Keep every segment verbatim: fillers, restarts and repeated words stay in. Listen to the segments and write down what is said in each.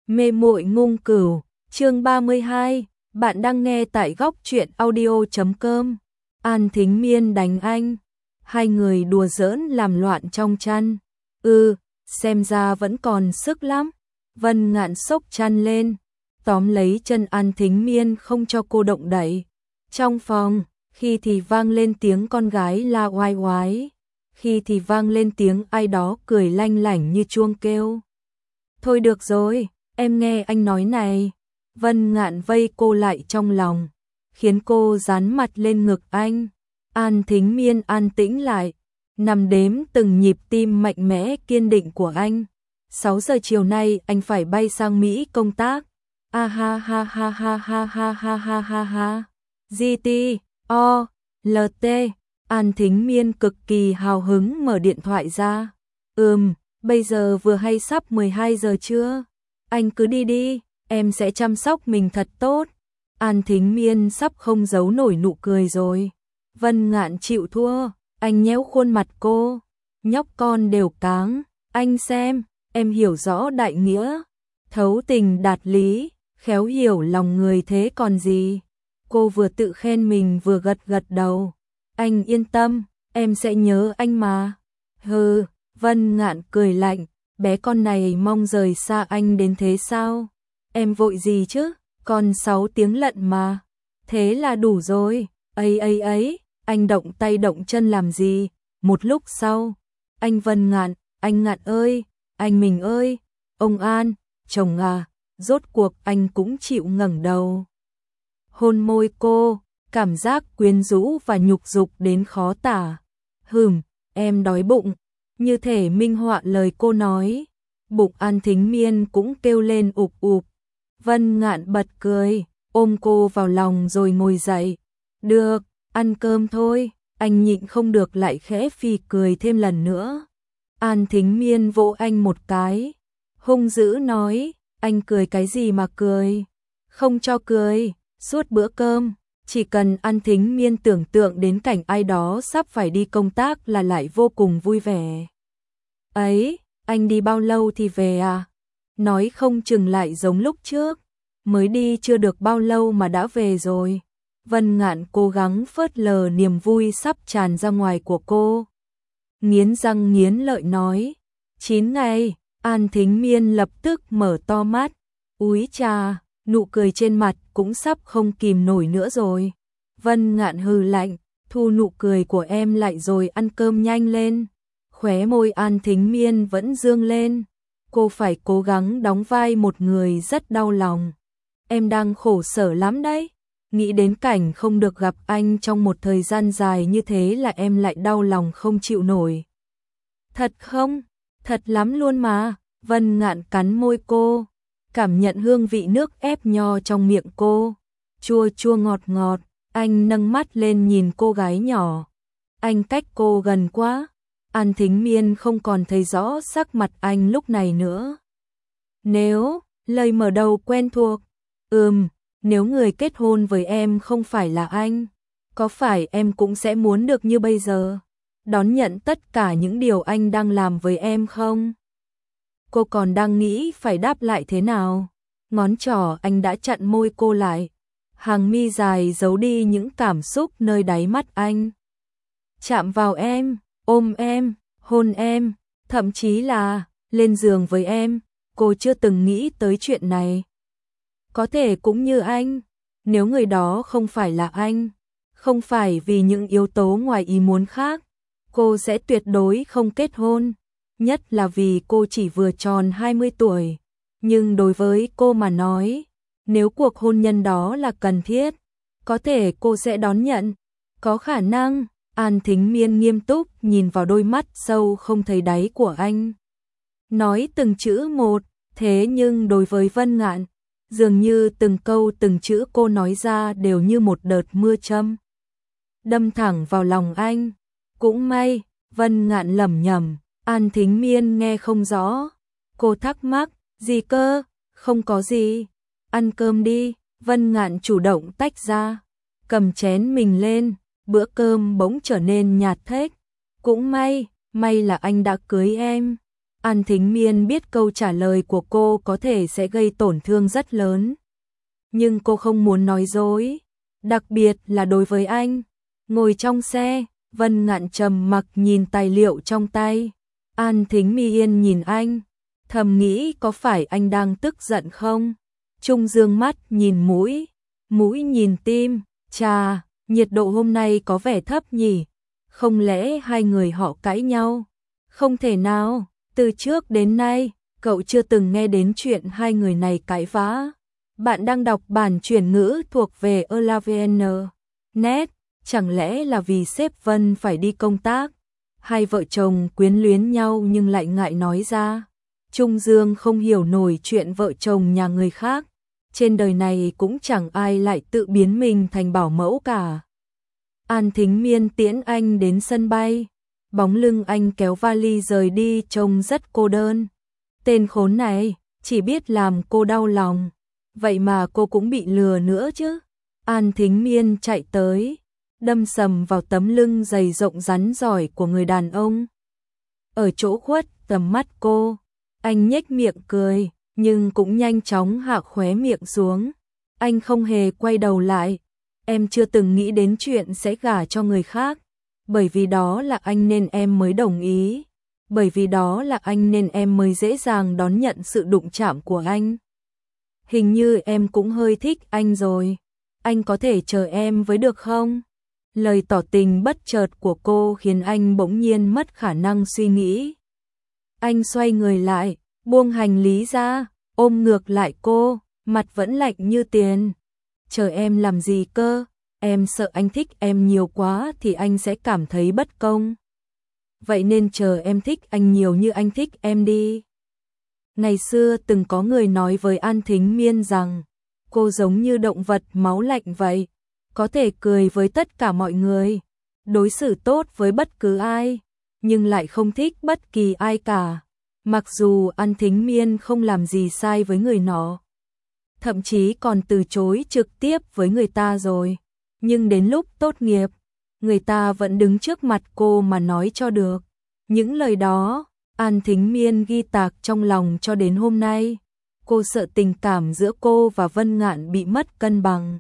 Mê muội ngung cửu, chương ba mươi hai, bạn đang nghe tại góc truyện audio chấm com. An Thính Miên đánh anh, hai người đùa giỡn làm loạn trong chăn. Ừ, xem ra vẫn còn sức lắm. Vân Ngạn xốc chăn lên, tóm lấy chân An Thính Miên không cho cô động đậy. Trong phòng, khi thì vang lên tiếng con gái la oai oái, khi thì vang lên tiếng ai đó cười lanh lảnh như chuông kêu. Thôi được rồi, em nghe anh nói này. Vân Ngạn vây cô lại trong lòng, khiến cô dán mặt lên ngực anh. An Thính Miên an tĩnh lại, nằm đếm từng nhịp tim mạnh mẽ kiên định của anh. sáu giờ chiều nay anh phải bay sang Mỹ công tác. A ha ha ha ha ha ha ha ha ha ha. giê tê, O, lờ tê. An Thính Miên cực kỳ hào hứng mở điện thoại ra. Ừm, bây giờ vừa hay sắp mười hai giờ chưa? Anh cứ đi đi, em sẽ chăm sóc mình thật tốt. An Thính Miên sắp không giấu nổi nụ cười rồi. Vân Ngạn chịu thua, anh nhéo khuôn mặt cô. Nhóc con đều cáng, anh xem, em hiểu rõ đại nghĩa. Thấu tình đạt lý, khéo hiểu lòng người thế còn gì. Cô vừa tự khen mình vừa gật gật đầu. Anh yên tâm, em sẽ nhớ anh mà. Hừ, Vân Ngạn cười lạnh, bé con này mong rời xa anh đến thế sao? Em vội gì chứ, còn sáu tiếng lận mà. Thế là đủ rồi, ấy ấy ấy, anh động tay động chân làm gì? Một lúc sau, anh Vân Ngạn, anh Ngạn ơi, anh mình ơi, ông An, chồng à, rốt cuộc anh cũng chịu ngẩng đầu. Hôn môi cô, cảm giác quyến rũ và nhục dục đến khó tả. Hừm, em đói bụng, như thể minh họa lời cô nói. Bụng An Thính Miên cũng kêu lên ụp ụp. Vân Ngạn bật cười, ôm cô vào lòng rồi ngồi dậy. Được, ăn cơm thôi, anh nhịn không được lại khẽ phì cười thêm lần nữa. An Thính Miên vỗ anh một cái, hung dữ nói, anh cười cái gì mà cười? Không cho cười, suốt bữa cơm, chỉ cần An Thính Miên tưởng tượng đến cảnh ai đó sắp phải đi công tác là lại vô cùng vui vẻ. Ấy, anh đi bao lâu thì về à? Nói không chừng lại giống lúc trước, mới đi chưa được bao lâu mà đã về rồi. Vân Ngạn cố gắng phớt lờ niềm vui sắp tràn ra ngoài của cô. Nghiến răng nghiến lợi nói, chín ngày, An Thính Miên lập tức mở to mắt. Úi chà, nụ cười trên mặt cũng sắp không kìm nổi nữa rồi. Vân Ngạn hừ lạnh, thu nụ cười của em lại rồi ăn cơm nhanh lên. Khóe môi An Thính Miên vẫn dương lên. Cô phải cố gắng đóng vai một người rất đau lòng. Em đang khổ sở lắm đấy. Nghĩ đến cảnh không được gặp anh trong một thời gian dài như thế là em lại đau lòng không chịu nổi. Thật không? Thật lắm luôn mà. Vân Ngạn cắn môi cô, cảm nhận hương vị nước ép nho trong miệng cô. Chua chua ngọt ngọt, anh nâng mắt lên nhìn cô gái nhỏ. Anh cách cô gần quá. An Thính Miên không còn thấy rõ sắc mặt anh lúc này nữa. Nếu, lời mở đầu quen thuộc, ừm, nếu người kết hôn với em không phải là anh, có phải em cũng sẽ muốn được như bây giờ, đón nhận tất cả những điều anh đang làm với em không? Cô còn đang nghĩ phải đáp lại thế nào, ngón trỏ anh đã chặn môi cô lại, hàng mi dài giấu đi những cảm xúc nơi đáy mắt anh. Chạm vào em, ôm em, hôn em, thậm chí là lên giường với em, cô chưa từng nghĩ tới chuyện này. Có thể cũng như anh, nếu người đó không phải là anh, không phải vì những yếu tố ngoài ý muốn khác, cô sẽ tuyệt đối không kết hôn, nhất là vì cô chỉ vừa tròn hai mươi tuổi. Nhưng đối với cô mà nói, nếu cuộc hôn nhân đó là cần thiết, có thể cô sẽ đón nhận, có khả năng. An Thính Miên nghiêm túc nhìn vào đôi mắt sâu không thấy đáy của anh. Nói từng chữ một, thế nhưng đối với Vân Ngạn, dường như từng câu từng chữ cô nói ra đều như một đợt mưa châm, đâm thẳng vào lòng anh. Cũng may, Vân Ngạn lẩm nhẩm, An Thính Miên nghe không rõ. Cô thắc mắc, gì cơ? Không có gì. Ăn cơm đi. Vân Ngạn chủ động tách ra, cầm chén mình lên. Bữa cơm bỗng trở nên nhạt thếch. Cũng may, may là anh đã cưới em. An Thính Miên biết câu trả lời của cô có thể sẽ gây tổn thương rất lớn. Nhưng cô không muốn nói dối, đặc biệt là đối với anh. Ngồi trong xe, Vân Ngạn trầm mặc nhìn tài liệu trong tay. An Thính Miên nhìn anh, thầm nghĩ có phải anh đang tức giận không? Trung dương mắt nhìn mũi, mũi nhìn tim, chà, nhiệt độ hôm nay có vẻ thấp nhỉ? Không lẽ hai người họ cãi nhau? Không thể nào, từ trước đến nay, cậu chưa từng nghe đến chuyện hai người này cãi vã. Bạn đang đọc bản chuyển ngữ thuộc về Elavn. Net, chẳng lẽ là vì sếp Vân phải đi công tác? Hai vợ chồng quyến luyến nhau nhưng lại ngại nói ra. Trung Dương không hiểu nổi chuyện vợ chồng nhà người khác. Trên đời này cũng chẳng ai lại tự biến mình thành bảo mẫu cả. An Thính Miên tiễn anh đến sân bay. Bóng lưng anh kéo vali rời đi trông rất cô đơn. Tên khốn này, chỉ biết làm cô đau lòng. Vậy mà cô cũng bị lừa nữa chứ. An Thính Miên chạy tới, đâm sầm vào tấm lưng dày rộng rắn giỏi của người đàn ông. Ở chỗ khuất tầm mắt cô, anh nhếch miệng cười, nhưng cũng nhanh chóng hạ khóe miệng xuống. Anh không hề quay đầu lại. Em chưa từng nghĩ đến chuyện sẽ gả cho người khác. Bởi vì đó là anh nên em mới đồng ý. Bởi vì đó là anh nên em mới dễ dàng đón nhận sự đụng chạm của anh. Hình như em cũng hơi thích anh rồi. Anh có thể chờ em với được không? Lời tỏ tình bất chợt của cô khiến anh bỗng nhiên mất khả năng suy nghĩ. Anh xoay người lại, buông hành lý ra, ôm ngược lại cô, mặt vẫn lạnh như tiền. Chờ em làm gì cơ? Em sợ anh thích em nhiều quá thì anh sẽ cảm thấy bất công. Vậy nên chờ em thích anh nhiều như anh thích em đi. Ngày xưa từng có người nói với An Thính Miên rằng cô giống như động vật máu lạnh vậy, có thể cười với tất cả mọi người, đối xử tốt với bất cứ ai, nhưng lại không thích bất kỳ ai cả. Mặc dù An Thính Miên không làm gì sai với người nọ, thậm chí còn từ chối trực tiếp với người ta rồi, nhưng đến lúc tốt nghiệp, người ta vẫn đứng trước mặt cô mà nói cho được. Những lời đó, An Thính Miên ghi tạc trong lòng cho đến hôm nay. Cô sợ tình cảm giữa cô và Vân Ngạn bị mất cân bằng.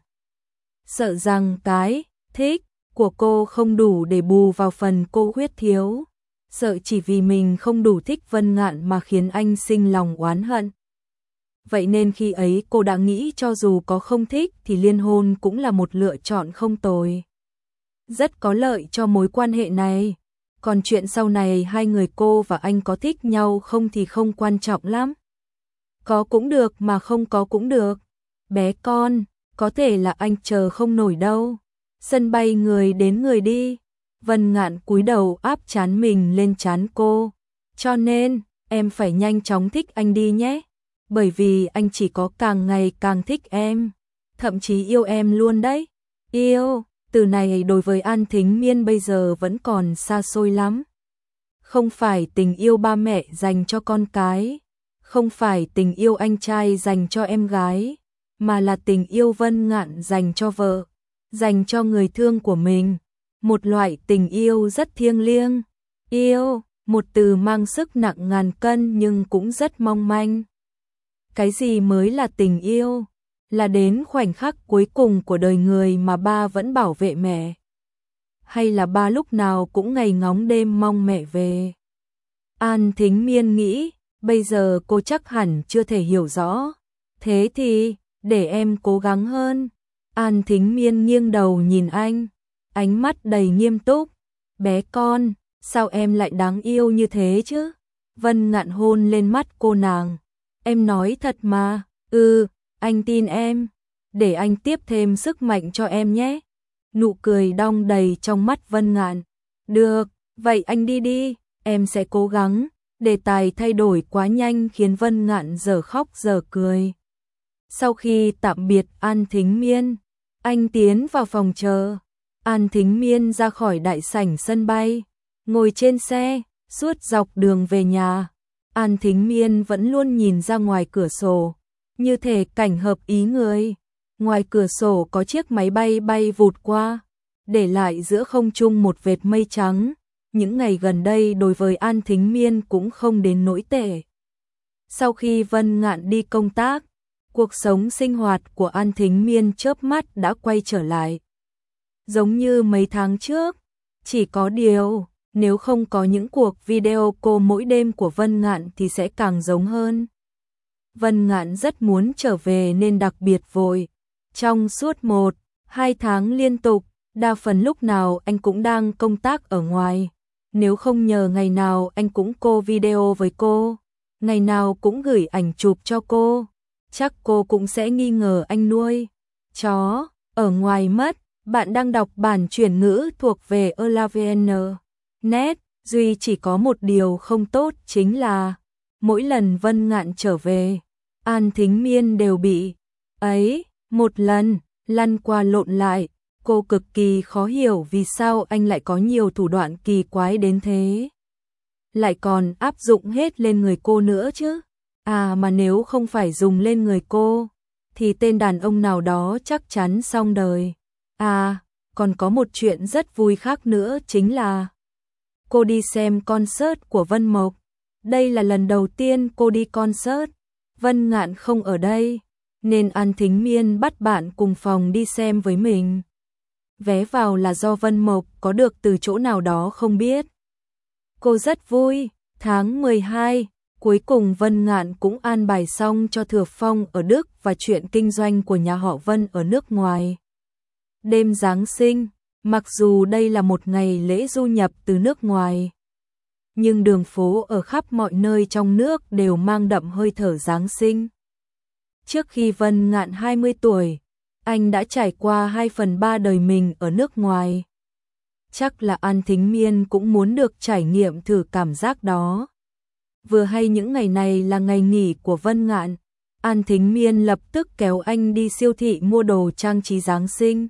Sợ rằng cái thích của cô không đủ để bù vào phần cô khuyết thiếu. Sợ chỉ vì mình không đủ thích Vân Ngạn mà khiến anh sinh lòng oán hận. Vậy nên khi ấy cô đã nghĩ cho dù có không thích thì liên hôn cũng là một lựa chọn không tồi. Rất có lợi cho mối quan hệ này. Còn chuyện sau này hai người cô và anh có thích nhau không thì không quan trọng lắm. Có cũng được mà không có cũng được. Bé con, có thể là anh chờ không nổi đâu. Sân bay người đến người đi. Vân Ngạn cúi đầu áp trán mình lên trán cô. Cho nên, em phải nhanh chóng thích anh đi nhé. Bởi vì anh chỉ có càng ngày càng thích em. Thậm chí yêu em luôn đấy. Yêu, từ này đối với An Thính Miên bây giờ vẫn còn xa xôi lắm. Không phải tình yêu ba mẹ dành cho con cái. Không phải tình yêu anh trai dành cho em gái. Mà là tình yêu Vân Ngạn dành cho vợ. Dành cho người thương của mình. Một loại tình yêu rất thiêng liêng. Yêu, một từ mang sức nặng ngàn cân nhưng cũng rất mong manh. Cái gì mới là tình yêu? Là đến khoảnh khắc cuối cùng của đời người mà ba vẫn bảo vệ mẹ? Hay là ba lúc nào cũng ngày ngóng đêm mong mẹ về? An Thính Miên nghĩ, bây giờ cô chắc hẳn chưa thể hiểu rõ. Thế thì, để em cố gắng hơn. An Thính Miên nghiêng đầu nhìn anh, ánh mắt đầy nghiêm túc. Bé con, sao em lại đáng yêu như thế chứ? Vân Ngạn hôn lên mắt cô nàng. Em nói thật mà. Ừ, anh tin em. Để anh tiếp thêm sức mạnh cho em nhé. Nụ cười đong đầy trong mắt Vân Ngạn. Được, vậy anh đi đi, em sẽ cố gắng. Đề tài thay đổi quá nhanh khiến Vân Ngạn giờ khóc giờ cười. Sau khi tạm biệt An Thính Miên, anh tiến vào phòng chờ. An Thính Miên ra khỏi đại sảnh sân bay, ngồi trên xe, suốt dọc đường về nhà. An Thính Miên vẫn luôn nhìn ra ngoài cửa sổ, như thể cảnh hợp ý người. Ngoài cửa sổ có chiếc máy bay bay vụt qua, để lại giữa không trung một vệt mây trắng. những ngày gần đây đối với An Thính Miên cũng không đến nỗi tệ. Sau khi Vân Ngạn đi công tác, cuộc sống sinh hoạt của An Thính Miên chớp mắt đã quay trở lại. Giống như mấy tháng trước, chỉ có điều, nếu không có những cuộc video call mỗi đêm của Vân Ngạn thì sẽ càng giống hơn. Vân Ngạn rất muốn trở về nên đặc biệt vội. Trong suốt một, hai tháng liên tục, đa phần lúc nào anh cũng đang công tác ở ngoài. Nếu không nhờ ngày nào anh cũng call video với cô, ngày nào cũng gửi ảnh chụp cho cô, chắc cô cũng sẽ nghi ngờ anh nuôi chó ở ngoài mất. Bạn đang đọc bản chuyển ngữ thuộc về Elavn chấm net. Duy chỉ có một điều không tốt chính là mỗi lần Vân Ngạn trở về, An Thính Miên đều bị ấy một lần lăn qua lộn lại. Cô cực kỳ khó hiểu vì sao anh lại có nhiều thủ đoạn kỳ quái đến thế. Lại còn áp dụng hết lên người cô nữa chứ. À mà nếu không phải dùng lên người cô, thì tên đàn ông nào đó chắc chắn xong đời. À, còn có một chuyện rất vui khác nữa chính là cô đi xem concert của Vân Mộc. Đây là lần đầu tiên cô đi concert. Vân Ngạn không ở đây, nên An Thính Miên bắt bạn cùng phòng đi xem với mình. Vé vào là do Vân Mộc có được từ chỗ nào đó không biết. Cô rất vui. Tháng mười hai, cuối cùng Vân Ngạn cũng an bài xong cho Thừa Phong ở Đức và chuyện kinh doanh của nhà họ Vân ở nước ngoài. Đêm Giáng sinh, mặc dù đây là một ngày lễ du nhập từ nước ngoài, nhưng đường phố ở khắp mọi nơi trong nước đều mang đậm hơi thở Giáng sinh. Trước khi Vân Ngạn hai mươi tuổi, anh đã trải qua hai phần ba đời mình ở nước ngoài. Chắc là An Thính Miên cũng muốn được trải nghiệm thử cảm giác đó. Vừa hay những ngày này là ngày nghỉ của Vân Ngạn, An Thính Miên lập tức kéo anh đi siêu thị mua đồ trang trí Giáng sinh.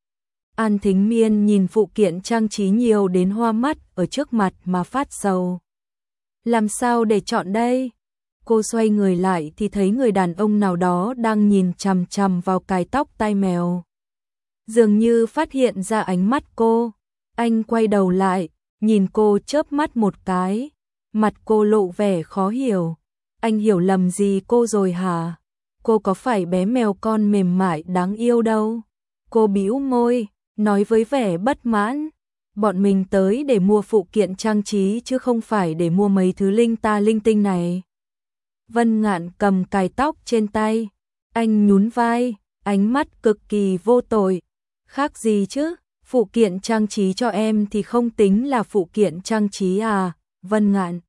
An Thính Miên nhìn phụ kiện trang trí nhiều đến hoa mắt ở trước mặt mà phát sầu. Làm sao để chọn đây? Cô xoay người lại thì thấy người đàn ông nào đó đang nhìn chằm chằm vào cài tóc tai mèo. Dường như phát hiện ra ánh mắt cô, anh quay đầu lại, nhìn cô chớp mắt một cái, mặt cô lộ vẻ khó hiểu. Anh hiểu lầm gì cô rồi hả? Cô có phải bé mèo con mềm mại đáng yêu đâu. Cô bĩu môi, nói với vẻ bất mãn. Bọn mình tới để mua phụ kiện trang trí chứ không phải để mua mấy thứ linh ta linh tinh này. Vân Ngạn cầm cài tóc trên tay, anh nhún vai, ánh mắt cực kỳ vô tội. Khác gì chứ, phụ kiện trang trí cho em thì không tính là phụ kiện trang trí à, Vân Ngạn.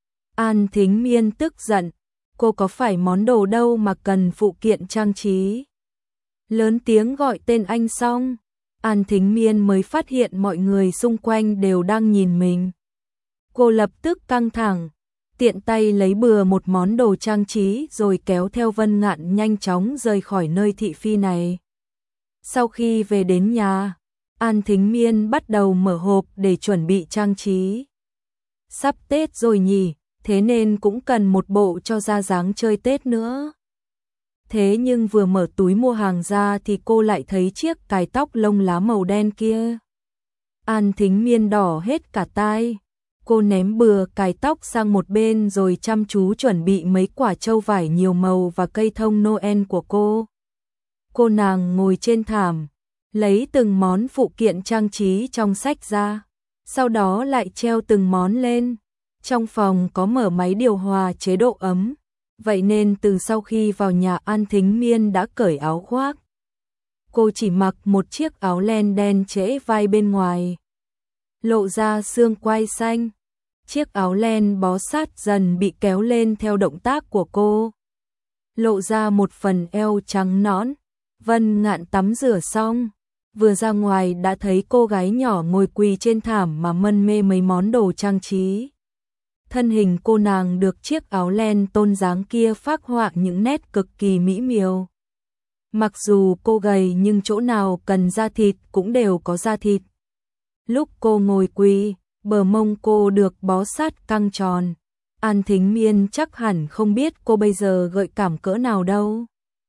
An Thính Miên tức giận, cô có phải món đồ đâu mà cần phụ kiện trang trí. Lớn tiếng gọi tên anh xong, An Thính Miên mới phát hiện mọi người xung quanh đều đang nhìn mình. Cô lập tức căng thẳng, tiện tay lấy bừa một món đồ trang trí rồi kéo theo Vân Ngạn nhanh chóng rời khỏi nơi thị phi này. Sau khi về đến nhà, An Thính Miên bắt đầu mở hộp để chuẩn bị trang trí. Sắp Tết rồi nhỉ, thế nên cũng cần một bộ cho ra dáng chơi Tết nữa. Thế nhưng vừa mở túi mua hàng ra thì cô lại thấy chiếc cài tóc lông lá màu đen kia. An Thính Miên đỏ hết cả tai. Cô ném bừa cài tóc sang một bên rồi chăm chú chuẩn bị mấy quả trâu vải nhiều màu và cây thông Noel của cô. Cô nàng ngồi trên thảm, lấy từng món phụ kiện trang trí trong sách ra, sau đó lại treo từng món lên. Trong phòng có mở máy điều hòa chế độ ấm, vậy nên từ sau khi vào nhà An Thính Miên đã cởi áo khoác. Cô chỉ mặc một chiếc áo len đen trễ vai bên ngoài, lộ ra xương quai xanh. Chiếc áo len bó sát dần bị kéo lên theo động tác của cô, lộ ra một phần eo trắng nõn. Vân Ngạn tắm rửa xong, vừa ra ngoài đã thấy cô gái nhỏ ngồi quỳ trên thảm mà mân mê mấy món đồ trang trí. Thân hình cô nàng được chiếc áo len tôn dáng kia phác họa những nét cực kỳ mỹ miều. Mặc dù cô gầy nhưng chỗ nào cần da thịt cũng đều có da thịt. Lúc cô ngồi quỳ, bờ mông cô được bó sát căng tròn. An Thính Miên chắc hẳn không biết cô bây giờ gợi cảm cỡ nào đâu.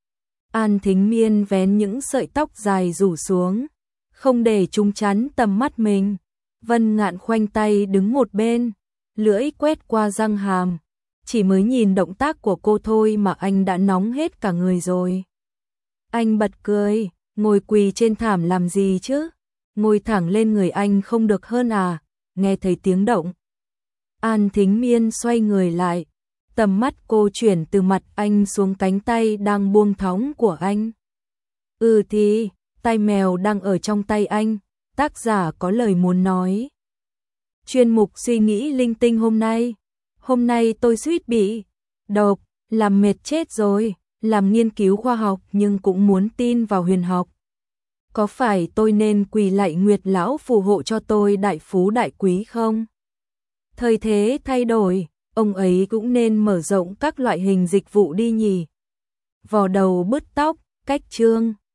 An Thính Miên vén những sợi tóc dài rủ xuống, không để chúng chắn tầm mắt mình. Vân Ngạn khoanh tay đứng một bên, lưỡi quét qua răng hàm. Chỉ mới nhìn động tác của cô thôi mà anh đã nóng hết cả người rồi. Anh bật cười, ngồi quỳ trên thảm làm gì chứ? Ngồi thẳng lên người anh không được hơn à? Nghe thấy tiếng động. An Thính Miên xoay người lại, tầm mắt cô chuyển từ mặt anh xuống cánh tay đang buông thõng của anh. Ừ thì, tai mèo đang ở trong tay anh, tác giả có lời muốn nói. Chuyên mục suy nghĩ linh tinh hôm nay. Hôm nay tôi suýt bị độc, làm mệt chết rồi, làm nghiên cứu khoa học nhưng cũng muốn tin vào huyền học. Có phải tôi nên quỳ lạy Nguyệt lão phù hộ cho tôi đại phú đại quý không? Thời thế thay đổi, ông ấy cũng nên mở rộng các loại hình dịch vụ đi nhỉ. Vò đầu bứt tóc, cách chương